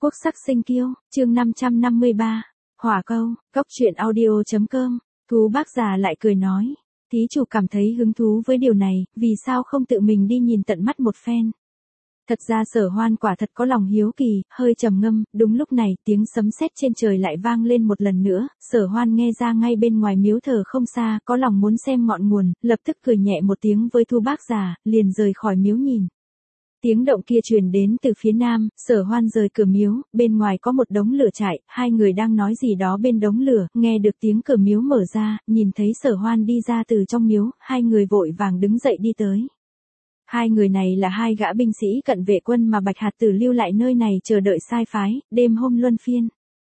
Quốc sắc sinh kiêu, chương 553, hỏa câu, cốc truyện audio.com, Thú bác già lại cười nói, thí chủ cảm thấy hứng thú với điều này, vì sao không tự mình đi nhìn tận mắt một phen. Thật ra Sở Hoan quả thật có lòng hiếu kỳ, hơi trầm ngâm, đúng lúc này tiếng sấm sét trên trời lại vang lên một lần nữa, Sở Hoan nghe ra ngay bên ngoài miếu thờ không xa, có lòng muốn xem ngọn nguồn, lập tức cười nhẹ một tiếng với Thu bác già, liền rời khỏi miếu nhìn. Tiếng động kia truyền đến từ phía nam, Sở Hoan rời cửa miếu, bên ngoài có một đống lửa chạy, hai người đang nói gì đó bên đống lửa, nghe được tiếng cửa miếu mở ra, nhìn thấy Sở Hoan đi ra từ trong miếu, hai người vội vàng đứng dậy đi tới. Hai người này là hai gã binh sĩ cận vệ quân mà Bạch Hạt Tử lưu lại nơi này chờ đợi sai phái, đêm hôm luân phiên.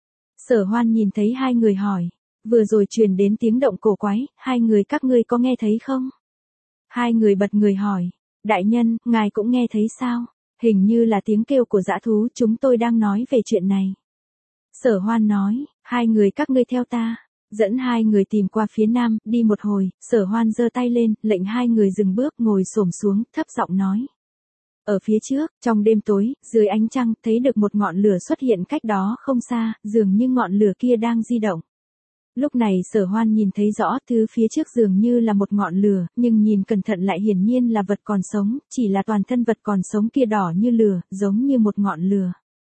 Sở Hoan nhìn thấy hai người hỏi, vừa rồi truyền đến tiếng động cổ quái, hai người các ngươi có nghe thấy không? Hai người bật người hỏi, đại nhân, ngài cũng nghe thấy sao? Hình như là tiếng kêu của dã thú, chúng tôi đang nói về chuyện này. Sở Hoan nói, hai người các ngươi theo ta. Dẫn hai người tìm qua phía nam, đi một hồi, Sở Hoan giơ tay lên, lệnh hai người dừng bước, ngồi xổm xuống, thấp giọng nói. Ở phía trước, trong đêm tối, dưới ánh trăng, thấy được một ngọn lửa xuất hiện cách đó không xa, dường như ngọn lửa kia đang di động. Lúc này Sở Hoan nhìn thấy rõ, thứ phía trước dường như là một ngọn lửa, nhưng nhìn cẩn thận lại hiển nhiên là vật còn sống, chỉ là toàn thân vật còn sống kia đỏ như lửa, giống như một ngọn lửa.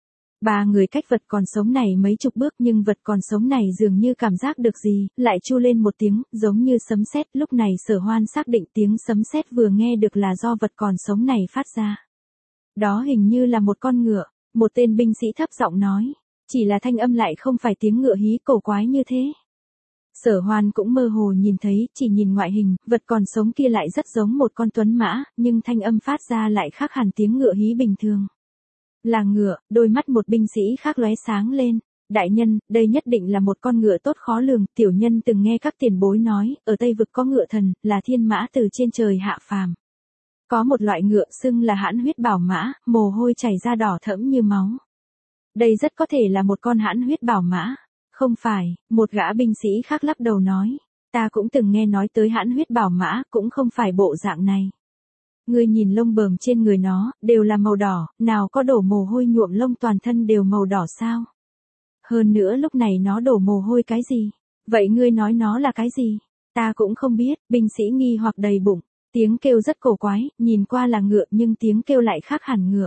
Ba người cách vật còn sống này mấy chục bước, nhưng vật còn sống này dường như cảm giác được gì, lại chu lên một tiếng, giống như sấm sét. Lúc này Sở Hoan xác định tiếng sấm sét vừa nghe được là do vật còn sống này phát ra. Đó hình như là một con ngựa, một tên binh sĩ thấp giọng nói, chỉ là thanh âm lại không phải tiếng ngựa hí cổ quái như thế. Sở Hoan cũng mơ hồ nhìn thấy, chỉ nhìn ngoại hình, vật còn sống kia lại rất giống một con tuấn mã, nhưng thanh âm phát ra lại khác hẳn tiếng ngựa hí bình thường. Là ngựa, đôi mắt một binh sĩ khác lóe sáng lên. Đại nhân, đây nhất định là một con ngựa tốt khó lường, tiểu nhân từng nghe các tiền bối nói, ở Tây Vực có ngựa thần, là thiên mã từ trên trời hạ phàm. Có một loại ngựa xưng là hãn huyết bảo mã, mồ hôi chảy ra đỏ thẫm như máu. Đây rất có thể là một con hãn huyết bảo mã. Không phải, một gã binh sĩ khác lắc đầu nói, ta cũng từng nghe nói tới hãn huyết bảo mã, cũng không phải bộ dạng này. Ngươi nhìn lông bờm trên người nó, đều là màu đỏ, nào có đổ mồ hôi nhuộm lông toàn thân đều màu đỏ sao? Hơn nữa lúc này nó đổ mồ hôi cái gì? Vậy ngươi nói nó là cái gì? Ta cũng không biết, binh sĩ nghi hoặc đầy bụng, tiếng kêu rất cổ quái, nhìn qua là ngựa nhưng tiếng kêu lại khác hẳn ngựa.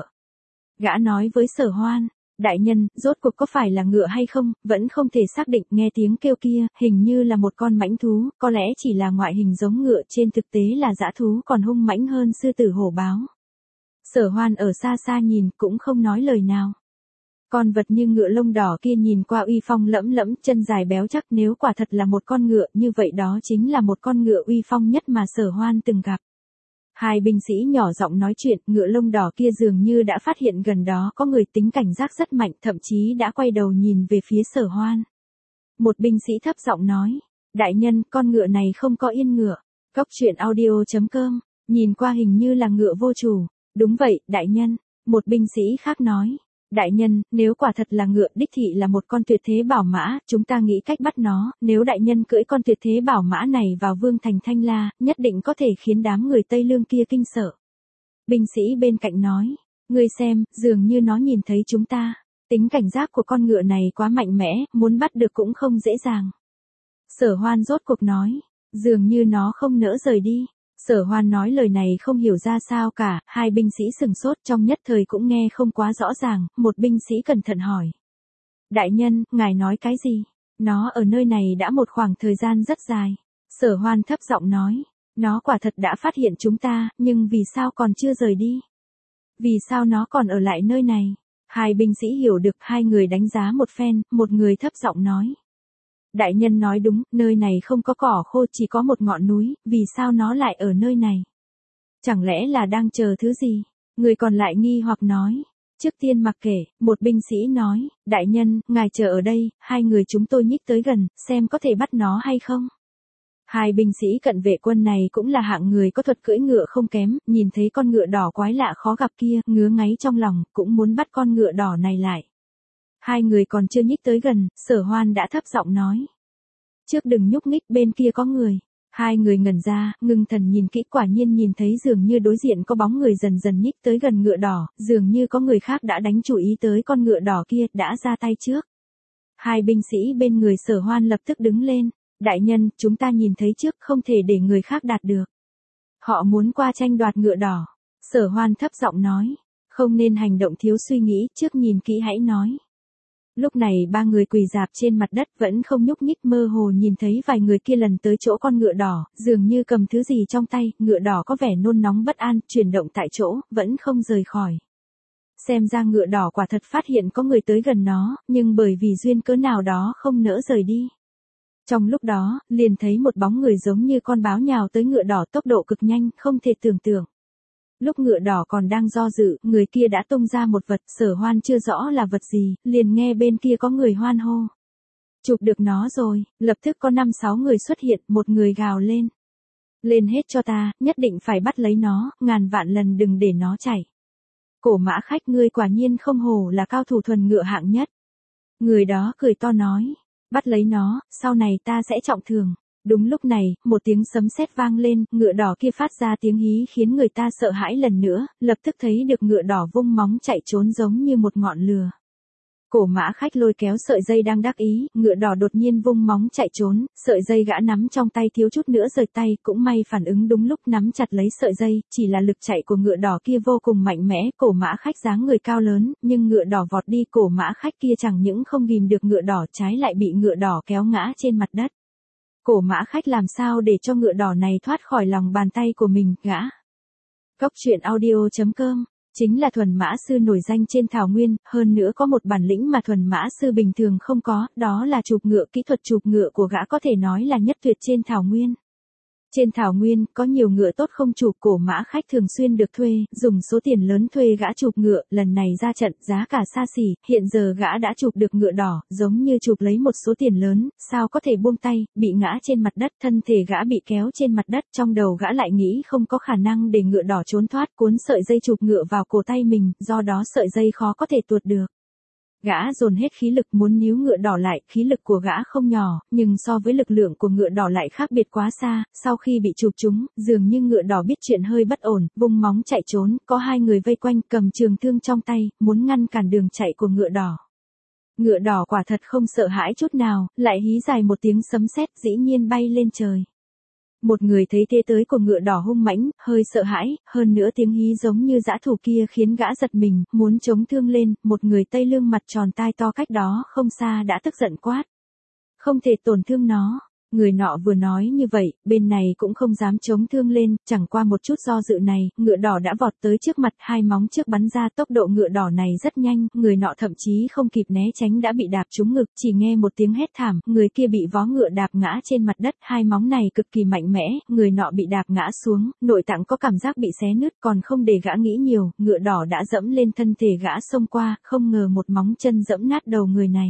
Gã nói với Sở Hoan, đại nhân, rốt cuộc có phải là ngựa hay không, vẫn không thể xác định, nghe tiếng kêu kia, hình như là một con mãnh thú, có lẽ chỉ là ngoại hình giống ngựa, trên thực tế là dã thú còn hung mãnh hơn sư tử hổ báo. Sở Hoan ở xa xa nhìn, cũng không nói lời nào. Con vật như ngựa lông đỏ kia nhìn qua uy phong lẫm lẫm, chân dài béo chắc, nếu quả thật là một con ngựa, như vậy đó chính là một con ngựa uy phong nhất mà Sở Hoan từng gặp. Hai binh sĩ nhỏ giọng nói chuyện, ngựa lông đỏ kia dường như đã phát hiện gần đó có người, tính cảnh giác rất mạnh, thậm chí đã quay đầu nhìn về phía Sở Hoan. Một binh sĩ thấp giọng nói, đại nhân, con ngựa này không có yên ngựa. Cốc truyện audio.com, nhìn qua hình như là ngựa vô chủ. Đúng vậy, đại nhân. Một binh sĩ khác nói, đại nhân, nếu quả thật là ngựa, đích thị là một con tuyệt thế bảo mã, chúng ta nghĩ cách bắt nó, nếu đại nhân cưỡi con tuyệt thế bảo mã này vào Vương thành Thanh La, nhất định có thể khiến đám người Tây Lương kia kinh sợ. Binh sĩ bên cạnh nói, ngươi xem, dường như nó nhìn thấy chúng ta. Tính cảnh giác của con ngựa này quá mạnh mẽ, muốn bắt được cũng không dễ dàng. Sở Hoan rốt cuộc nói, dường như nó không nỡ rời đi. Sở Hoan nói lời này không hiểu ra sao cả, hai binh sĩ sừng sốt, trong nhất thời cũng nghe không quá rõ ràng, một binh sĩ cẩn thận hỏi. Đại nhân, ngài nói cái gì? Nó ở nơi này đã một khoảng thời gian rất dài. Sở Hoan thấp giọng nói, nó quả thật đã phát hiện chúng ta, nhưng vì sao còn chưa rời đi? Vì sao nó còn ở lại nơi này? Hai binh sĩ hiểu được, hai người đánh giá một phen, một người thấp giọng nói. Đại nhân nói đúng, nơi này không có cỏ khô, chỉ có một ngọn núi, vì sao nó lại ở nơi này? Chẳng lẽ là đang chờ thứ gì? Người còn lại nghi hoặc nói. Trước tiên mặc kệ, một binh sĩ nói, đại nhân, ngài chờ ở đây, hai người chúng tôi nhích tới gần, xem có thể bắt nó hay không? Hai binh sĩ cận vệ quân này cũng là hạng người có thuật cưỡi ngựa không kém, nhìn thấy con ngựa đỏ quái lạ khó gặp kia, ngứa ngáy trong lòng, cũng muốn bắt con ngựa đỏ này lại. Hai người còn chưa nhích tới gần, Sở Hoan đã thấp giọng nói. Trước đừng nhúc nhích, bên kia có người. Hai người ngẩn ra, ngưng thần nhìn kỹ, quả nhiên nhìn thấy dường như đối diện có bóng người dần dần nhích tới gần ngựa đỏ, dường như có người khác đã đánh chú ý tới con ngựa đỏ kia, đã ra tay trước. Hai binh sĩ bên người Sở Hoan lập tức đứng lên, đại nhân, chúng ta nhìn thấy trước, không thể để người khác đạt được. Họ muốn qua tranh đoạt ngựa đỏ. Sở Hoan thấp giọng nói, không nên hành động thiếu suy nghĩ, trước nhìn kỹ hãy nói. Lúc này ba người quỳ rạp trên mặt đất vẫn không nhúc nhích, mơ hồ nhìn thấy vài người kia lần tới chỗ con ngựa đỏ, dường như cầm thứ gì trong tay, ngựa đỏ có vẻ nôn nóng bất an, chuyển động tại chỗ, vẫn không rời khỏi. Xem ra ngựa đỏ quả thật phát hiện có người tới gần nó, nhưng bởi vì duyên cớ nào đó không nỡ rời đi. Trong lúc đó, liền thấy một bóng người giống như con báo nhào tới ngựa đỏ, tốc độ cực nhanh, không thể tưởng tượng. Lúc ngựa đỏ còn đang do dự, người kia đã tung ra một vật, Sở Hoan chưa rõ là vật gì, liền nghe bên kia có người hoan hô. Chụp được nó rồi, lập tức có 5-6 người xuất hiện, một người gào lên. Lên hết cho ta, nhất định phải bắt lấy nó, ngàn vạn lần đừng để nó chạy. Cổ Mã Khách, ngươi quả nhiên không hổ là cao thủ thuần ngựa hạng nhất. Người đó cười to nói, bắt lấy nó, sau này ta sẽ trọng thưởng. Đúng lúc này, một tiếng sấm sét vang lên, ngựa đỏ kia phát ra tiếng hí khiến người ta sợ hãi lần nữa, lập tức thấy được ngựa đỏ vung móng chạy trốn giống như một ngọn lửa. Cổ Mã Khách lôi kéo sợi dây đang đắc ý, ngựa đỏ đột nhiên vung móng chạy trốn, sợi dây gã nắm trong tay thiếu chút nữa rời tay, cũng may phản ứng đúng lúc nắm chặt lấy sợi dây, chỉ là lực chạy của ngựa đỏ kia vô cùng mạnh mẽ, Cổ Mã Khách dáng người cao lớn, nhưng ngựa đỏ vọt đi, Cổ Mã Khách kia chẳng những không ghìm được ngựa đỏ, trái lại bị ngựa đỏ kéo ngã trên mặt đất. Cổ Mã Khách làm sao để cho ngựa đỏ này thoát khỏi lòng bàn tay của mình, gã. Cốc truyện audio.com chính là thuần mã sư nổi danh trên thảo nguyên, hơn nữa có một bản lĩnh mà thuần mã sư bình thường không có, đó là chụp ngựa. Kỹ thuật chụp ngựa của gã có thể nói là nhất tuyệt trên thảo nguyên. Trên thảo nguyên, có nhiều ngựa tốt không chụp, Cổ Mã Khách thường xuyên được thuê, dùng số tiền lớn thuê gã chụp ngựa, lần này ra trận, giá cả xa xỉ, hiện giờ gã đã chụp được ngựa đỏ, giống như chụp lấy một số tiền lớn, sao có thể buông tay, bị ngã trên mặt đất, thân thể gã bị kéo trên mặt đất, trong đầu gã lại nghĩ không có khả năng để ngựa đỏ trốn thoát, cuốn sợi dây chụp ngựa vào cổ tay mình, do đó sợi dây khó có thể tuột được. Gã dồn hết khí lực muốn níu ngựa đỏ lại, khí lực của gã không nhỏ, nhưng so với lực lượng của ngựa đỏ lại khác biệt quá xa, sau khi bị chụp trúng, dường như ngựa đỏ biết chuyện hơi bất ổn, vung móng chạy trốn, có hai người vây quanh cầm trường thương trong tay, muốn ngăn cản đường chạy của ngựa đỏ. Ngựa đỏ quả thật không sợ hãi chút nào, lại hí dài một tiếng sấm sét, dĩ nhiên bay lên trời. Một người thấy thế tới của ngựa đỏ hung mãnh, hơi sợ hãi, hơn nữa tiếng hí giống như dã thú kia khiến gã giật mình, muốn chống thương lên, một người Tây Lương mặt tròn tai to cách đó không xa đã tức giận quát. Không thể tổn thương nó. Người nọ vừa nói như vậy, bên này cũng không dám chống thương lên, chẳng qua một chút do dự này, ngựa đỏ đã vọt tới trước mặt, hai móng trước bắn ra, tốc độ ngựa đỏ này rất nhanh, người nọ thậm chí không kịp né tránh đã bị đạp trúng ngực, chỉ nghe một tiếng hét thảm, người kia bị vó ngựa đạp ngã trên mặt đất, hai móng này cực kỳ mạnh mẽ, người nọ bị đạp ngã xuống, nội tạng có cảm giác bị xé nứt, còn không để gã nghĩ nhiều, ngựa đỏ đã dẫm lên thân thể gã xông qua, không ngờ một móng chân dẫm nát đầu người này.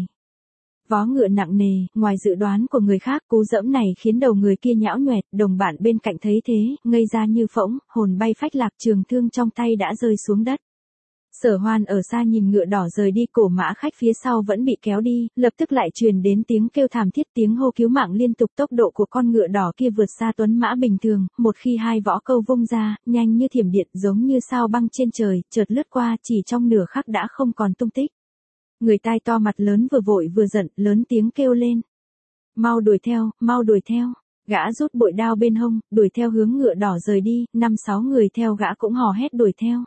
Vó ngựa nặng nề, ngoài dự đoán của người khác, cú dẫm này khiến đầu người kia nhão nhoẹt, đồng bạn bên cạnh thấy thế, ngây ra như phỗng, hồn bay phách lạc, trường thương trong tay đã rơi xuống đất. Sở Hoan ở xa nhìn ngựa đỏ rời đi, Cổ Mã Khách phía sau vẫn bị kéo đi, lập tức lại truyền đến tiếng kêu thảm thiết, tiếng hô cứu mạng liên tục, tốc độ của con ngựa đỏ kia vượt xa tuấn mã bình thường, một khi hai võ câu vung ra, nhanh như thiểm điện, giống như sao băng trên trời, chợt lướt qua, chỉ trong nửa khắc đã không còn tung tích. Người tai to mặt lớn vừa vội vừa giận, lớn tiếng kêu lên. Mau đuổi theo, mau đuổi theo. Gã rút bội đao bên hông, đuổi theo hướng ngựa đỏ rời đi, 5-6 người theo gã cũng hò hét đuổi theo.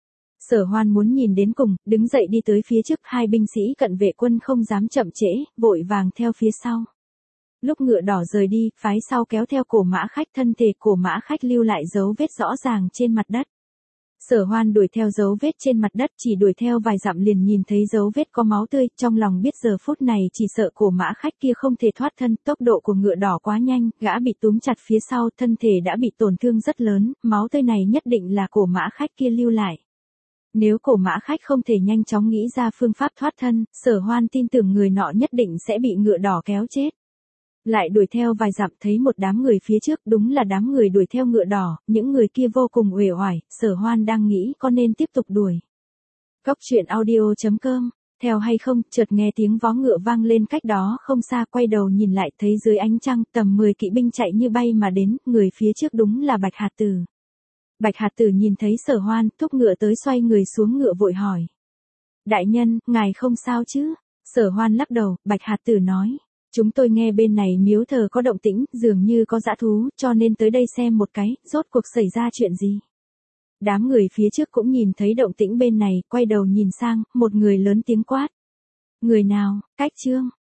Sở Hoan muốn nhìn đến cùng, đứng dậy đi tới phía trước, hai binh sĩ cận vệ quân không dám chậm trễ, vội vàng theo phía sau. Lúc ngựa đỏ rời đi, phái sau kéo theo Cổ Mã Khách, thân thể Cổ Mã Khách lưu lại dấu vết rõ ràng trên mặt đất. Sở Hoan đuổi theo dấu vết trên mặt đất, chỉ đuổi theo vài dặm liền nhìn thấy dấu vết có máu tươi, trong lòng biết giờ phút này chỉ sợ Cổ Mã Khách kia không thể thoát thân, tốc độ của ngựa đỏ quá nhanh, gã bị túm chặt phía sau, thân thể đã bị tổn thương rất lớn, máu tươi này nhất định là Cổ Mã Khách kia lưu lại. Nếu Cổ Mã Khách không thể nhanh chóng nghĩ ra phương pháp thoát thân, Sở Hoan tin tưởng người nọ nhất định sẽ bị ngựa đỏ kéo chết. Lại đuổi theo vài dặm thấy một đám người phía trước, đúng là đám người đuổi theo ngựa đỏ, những người kia vô cùng uể oải, Sở Hoan đang nghĩ có nên tiếp tục đuổi. Cốc truyện audio.com Theo hay không, chợt nghe tiếng vó ngựa vang lên cách đó không xa, quay đầu nhìn lại thấy dưới ánh trăng tầm 10 kỵ binh chạy như bay mà đến, người phía trước đúng là Bạch Hạt Tử. Bạch Hạt Tử nhìn thấy Sở Hoan, thúc ngựa tới xoay người xuống ngựa vội hỏi. Đại nhân, ngài không sao chứ? Sở Hoan lắc đầu, Bạch Hạt Tử nói. Chúng tôi nghe bên này miếu thờ có động tĩnh, dường như có dã thú, cho nên tới đây xem một cái, rốt cuộc xảy ra chuyện gì. Đám người phía trước cũng nhìn thấy động tĩnh bên này, quay đầu nhìn sang, một người lớn tiếng quát. Người nào, Cách Trương.